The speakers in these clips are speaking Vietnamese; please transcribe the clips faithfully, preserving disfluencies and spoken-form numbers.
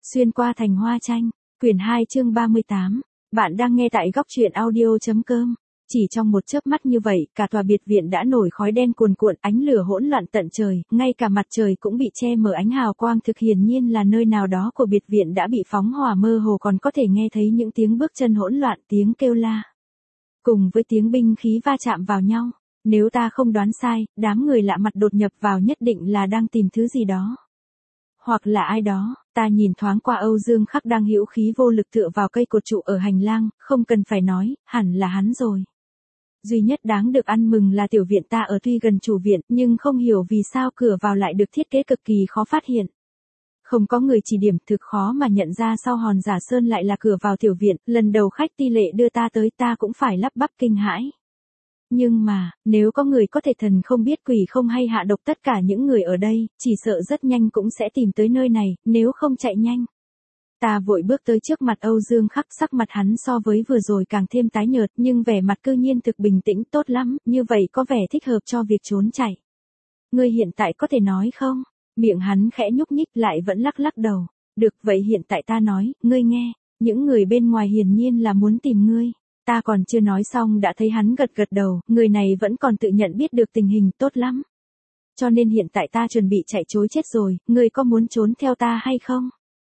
Xuyên qua thành hoa tranh, quyển hai chương ba mươi tám. Bạn đang nghe tại góc truyện audio.com. Chỉ trong một chớp mắt như vậy, cả tòa biệt viện đã nổi khói đen cuồn cuộn, ánh lửa hỗn loạn tận trời, ngay cả mặt trời cũng bị che mờ ánh hào quang, thực hiển nhiên là nơi nào đó của biệt viện đã bị phóng hỏa, mơ hồ còn có thể nghe thấy những tiếng bước chân hỗn loạn, tiếng kêu la. Cùng với tiếng binh khí va chạm vào nhau, nếu ta không đoán sai, đám người lạ mặt đột nhập vào nhất định là đang tìm thứ gì đó. Hoặc là ai đó. Ta nhìn thoáng qua Âu Dương Khắc đang hữu khí vô lực tựa vào cây cột trụ ở hành lang, không cần phải nói, hẳn là hắn rồi. Duy nhất đáng được ăn mừng là tiểu viện ta ở tuy gần chủ viện, nhưng không hiểu vì sao cửa vào lại được thiết kế cực kỳ khó phát hiện. Không có người chỉ điểm, thực khó mà nhận ra sau hòn giả sơn lại là cửa vào tiểu viện, lần đầu khách ti lệ đưa ta tới ta cũng phải lắp bắp kinh hãi. Nhưng mà, nếu có người có thể thần không biết quỷ không hay hạ độc tất cả những người ở đây, chỉ sợ rất nhanh cũng sẽ tìm tới nơi này, nếu không chạy nhanh. Ta vội bước tới trước mặt Âu Dương Khắc, sắc mặt hắn so với vừa rồi càng thêm tái nhợt, nhưng vẻ mặt cư nhiên thực bình tĩnh, tốt lắm, như vậy có vẻ thích hợp cho việc trốn chạy. Ngươi hiện tại có thể nói không? Miệng hắn khẽ nhúc nhích lại vẫn lắc lắc đầu. Được, vậy hiện tại ta nói, ngươi nghe, những người bên ngoài hiển nhiên là muốn tìm ngươi. Ta còn chưa nói xong đã thấy hắn gật gật đầu, người này vẫn còn tự nhận biết được tình hình, tốt lắm. Cho nên hiện tại ta chuẩn bị chạy trối chết rồi, ngươi có muốn trốn theo ta hay không?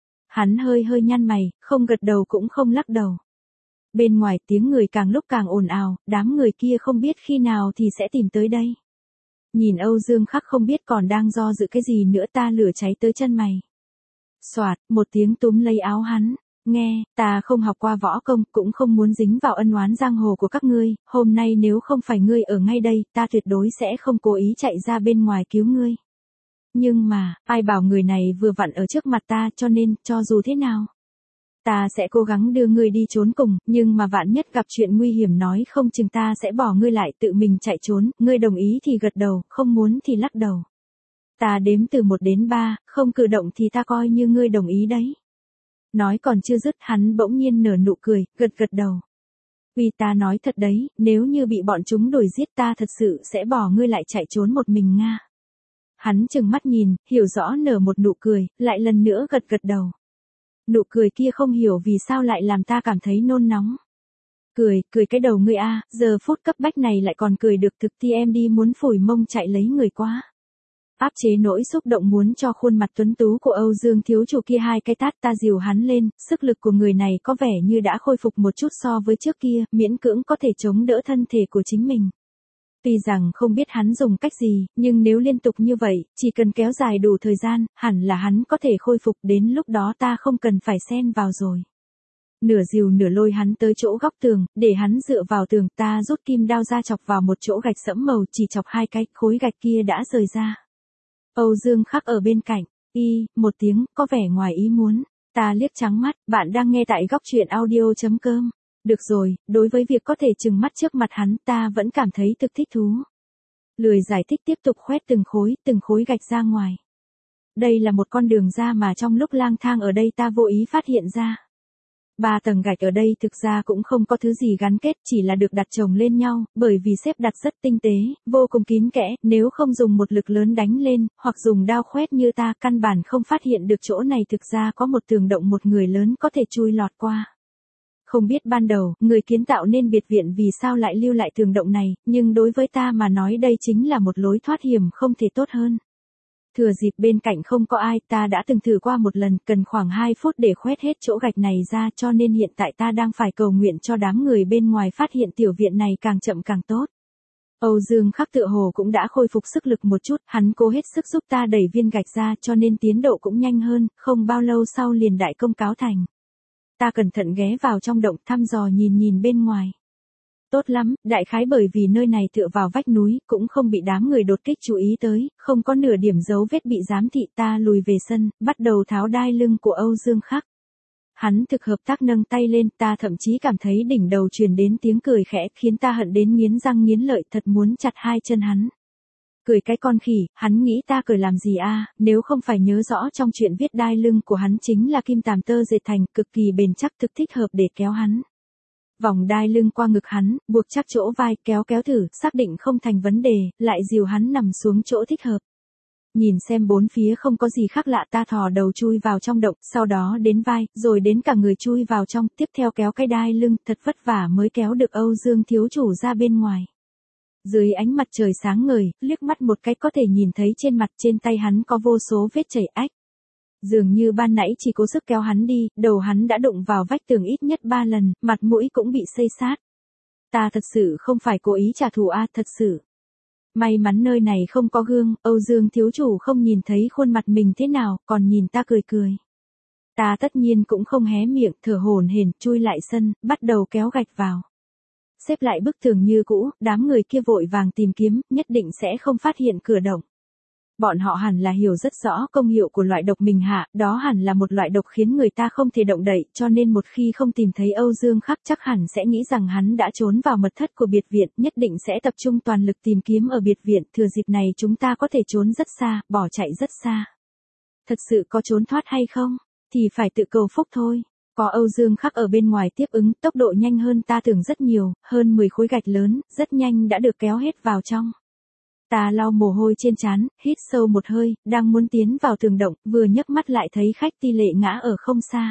Hắn hơi hơi nhăn mày, không gật đầu cũng không lắc đầu. Bên ngoài tiếng người càng lúc càng ồn ào, đám người kia không biết khi nào thì sẽ tìm tới đây. Nhìn Âu Dương Khắc không biết còn đang do dự cái gì nữa, ta lửa cháy tới chân mày. Soạt, một tiếng túm lấy áo hắn. Nghe, ta không học qua võ công, cũng không muốn dính vào ân oán giang hồ của các ngươi, hôm nay nếu không phải ngươi ở ngay đây, ta tuyệt đối sẽ không cố ý chạy ra bên ngoài cứu ngươi. Nhưng mà, ai bảo người này vừa vặn ở trước mặt ta, cho nên, cho dù thế nào, ta sẽ cố gắng đưa ngươi đi trốn cùng, nhưng mà vạn nhất gặp chuyện nguy hiểm nói không chừng ta sẽ bỏ ngươi lại tự mình chạy trốn, ngươi đồng ý thì gật đầu, không muốn thì lắc đầu. Ta đếm từ một đến ba, không cử động thì ta coi như ngươi đồng ý đấy. Nói còn chưa dứt, hắn bỗng nhiên nở nụ cười, gật gật đầu. Vì ta nói thật đấy, nếu như bị bọn chúng đuổi giết ta thật sự sẽ bỏ ngươi lại chạy trốn một mình Nga. Hắn chừng mắt nhìn, hiểu rõ nở một nụ cười, lại lần nữa gật gật đầu. Nụ cười kia không hiểu vì sao lại làm ta cảm thấy nôn nóng. Cười, cười cái đầu ngươi a, giờ phút cấp bách này lại còn cười được, thực thì em đi muốn phủi mông chạy lấy người quá. Áp chế nỗi xúc động muốn cho khuôn mặt tuấn tú của Âu Dương thiếu chủ kia hai cái tát, ta dìu hắn lên, sức lực của người này có vẻ như đã khôi phục một chút so với trước kia, miễn cưỡng có thể chống đỡ thân thể của chính mình. Tuy rằng không biết hắn dùng cách gì, nhưng nếu liên tục như vậy, chỉ cần kéo dài đủ thời gian, hẳn là hắn có thể khôi phục, đến lúc đó ta không cần phải xen vào rồi. Nửa dìu nửa lôi hắn tới chỗ góc tường, để hắn dựa vào tường, ta rút kim đao ra chọc vào một chỗ gạch sẫm màu, chỉ chọc hai cái, khối gạch kia đã rời ra. Âu Dương Khắc ở bên cạnh, y, một tiếng, có vẻ ngoài ý muốn. Ta liếc trắng mắt, bạn đang nghe tại góc truyện audio.com. Được rồi, đối với việc có thể trừng mắt trước mặt hắn ta vẫn cảm thấy thực thích thú. Lười giải thích tiếp tục khoét từng khối, từng khối gạch ra ngoài. Đây là một con đường ra mà trong lúc lang thang ở đây ta vô ý phát hiện ra. Ba tầng gạch ở đây thực ra cũng không có thứ gì gắn kết, chỉ là được đặt chồng lên nhau, bởi vì xếp đặt rất tinh tế, vô cùng kín kẽ, nếu không dùng một lực lớn đánh lên, hoặc dùng đao khoét như ta, căn bản không phát hiện được chỗ này thực ra có một tường động một người lớn có thể chui lọt qua. Không biết ban đầu, người kiến tạo nên biệt viện vì sao lại lưu lại tường động này, nhưng đối với ta mà nói đây chính là một lối thoát hiểm không thể tốt hơn. Thừa dịp bên cạnh không có ai, ta đã từng thử qua một lần, cần khoảng hai phút để khoét hết chỗ gạch này ra, cho nên hiện tại ta đang phải cầu nguyện cho đám người bên ngoài phát hiện tiểu viện này càng chậm càng tốt. Âu Dương Khắc tựa hồ cũng đã khôi phục sức lực một chút, hắn cố hết sức giúp ta đẩy viên gạch ra cho nên tiến độ cũng nhanh hơn, không bao lâu sau liền đại công cáo thành. Ta cẩn thận ghé vào trong động thăm dò nhìn nhìn bên ngoài. Tốt lắm, đại khái bởi vì nơi này tựa vào vách núi, cũng không bị đám người đột kích chú ý tới, không có nửa điểm dấu vết bị giám thị, ta lùi về sân, bắt đầu tháo đai lưng của Âu Dương Khắc. Hắn thực hợp tác nâng tay lên, ta thậm chí cảm thấy đỉnh đầu truyền đến tiếng cười khẽ, khiến ta hận đến nghiến răng nghiến lợi, thật muốn chặt hai chân hắn. Cười cái con khỉ, hắn nghĩ ta cười làm gì a? Nếu không phải nhớ rõ trong chuyện viết đai lưng của hắn chính là kim tàm tơ dệt thành, cực kỳ bền chắc, thực thích hợp để kéo hắn. Vòng đai lưng qua ngực hắn, buộc chắc chỗ vai, kéo kéo thử, xác định không thành vấn đề, lại dìu hắn nằm xuống chỗ thích hợp. Nhìn xem bốn phía không có gì khác lạ ta thò đầu chui vào trong động, sau đó đến vai, rồi đến cả người chui vào trong, tiếp theo kéo cái đai lưng, thật vất vả mới kéo được Âu Dương thiếu chủ ra bên ngoài. Dưới ánh mặt trời sáng ngời, liếc mắt một cái có thể nhìn thấy trên mặt trên tay hắn có vô số vết chảy ách. Dường như ban nãy chỉ cố sức kéo hắn đi, đầu hắn đã đụng vào vách tường ít nhất ba lần, mặt mũi cũng bị xây sát. Ta thật sự không phải cố ý trả thù a, thật sự. May mắn nơi này không có gương, Âu Dương thiếu chủ không nhìn thấy khuôn mặt mình thế nào, còn nhìn ta cười cười. Ta tất nhiên cũng không hé miệng, thở hổn hển, chui lại sân, bắt đầu kéo gạch vào. Xếp lại bức tường như cũ, đám người kia vội vàng tìm kiếm, nhất định sẽ không phát hiện cửa động. Bọn họ hẳn là hiểu rất rõ công hiệu của loại độc mình hạ, đó hẳn là một loại độc khiến người ta không thể động đậy, cho nên một khi không tìm thấy Âu Dương Khắc chắc hẳn sẽ nghĩ rằng hắn đã trốn vào mật thất của biệt viện, nhất định sẽ tập trung toàn lực tìm kiếm ở biệt viện, thừa dịp này chúng ta có thể trốn rất xa, bỏ chạy rất xa. Thật sự có trốn thoát hay không? Thì phải tự cầu phúc thôi. Có Âu Dương Khắc ở bên ngoài tiếp ứng, tốc độ nhanh hơn ta tưởng rất nhiều, hơn mười khối gạch lớn, rất nhanh đã được kéo hết vào trong. Ta lau mồ hôi trên trán, hít sâu một hơi, đang muốn tiến vào tường động, vừa nhấc mắt lại thấy khách Ti Lệ ngã ở không xa.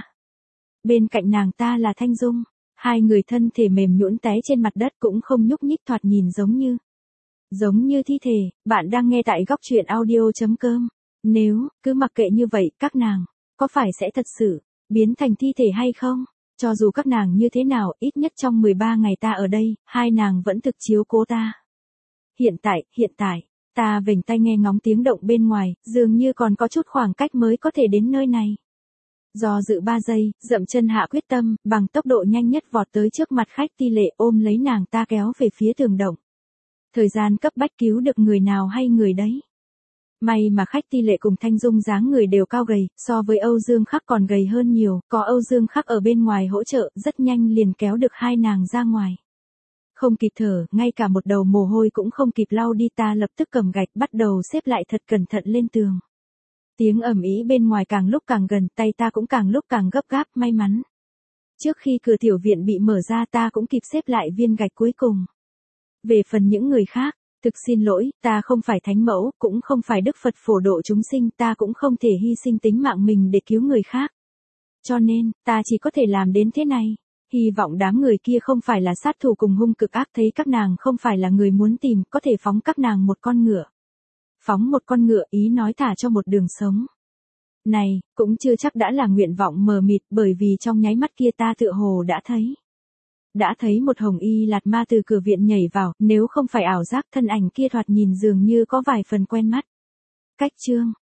Bên cạnh nàng ta là Thanh Dung, hai người thân thể mềm nhũn té trên mặt đất cũng không nhúc nhích, thoạt nhìn giống như giống như thi thể. Bạn đang nghe tại góc truyện audio chấm com. Nếu cứ mặc kệ như vậy, các nàng có phải sẽ thật sự biến thành thi thể hay không? Cho dù các nàng như thế nào, ít nhất trong mười ba ngày ta ở đây, hai nàng vẫn thực chiếu cố ta. Hiện tại, hiện tại, ta vểnh tai nghe ngóng tiếng động bên ngoài, dường như còn có chút khoảng cách mới có thể đến nơi này. Do dự ba giây, dậm chân hạ quyết tâm, bằng tốc độ nhanh nhất vọt tới trước mặt khách Ti Lệ, ôm lấy nàng ta kéo về phía tường động. Thời gian cấp bách cứu được người nào hay người đấy. May mà khách Ti Lệ cùng Thanh Dung dáng người đều cao gầy, so với Âu Dương Khắc còn gầy hơn nhiều, có Âu Dương Khắc ở bên ngoài hỗ trợ, rất nhanh liền kéo được hai nàng ra ngoài. Không kịp thở, ngay cả một đầu mồ hôi cũng không kịp lau đi, ta lập tức cầm gạch bắt đầu xếp lại thật cẩn thận lên tường. Tiếng ầm ĩ bên ngoài càng lúc càng gần, tay ta cũng càng lúc càng gấp gáp, may mắn. Trước khi cửa tiểu viện bị mở ra ta cũng kịp xếp lại viên gạch cuối cùng. Về phần những người khác, thực xin lỗi, ta không phải thánh mẫu, cũng không phải Đức Phật phổ độ chúng sinh, ta cũng không thể hy sinh tính mạng mình để cứu người khác. Cho nên, ta chỉ có thể làm đến thế này. Hy vọng đám người kia không phải là sát thủ cùng hung cực ác, thấy các nàng không phải là người muốn tìm, có thể phóng các nàng một con ngựa. Phóng một con ngựa ý nói thả cho một đường sống. Này, cũng chưa chắc đã là nguyện vọng mờ mịt, bởi vì trong nháy mắt kia ta tựa hồ đã thấy. Đã thấy một hồng y lạt ma từ cửa viện nhảy vào, nếu không phải ảo giác, thân ảnh kia thoạt nhìn dường như có vài phần quen mắt. Cách chương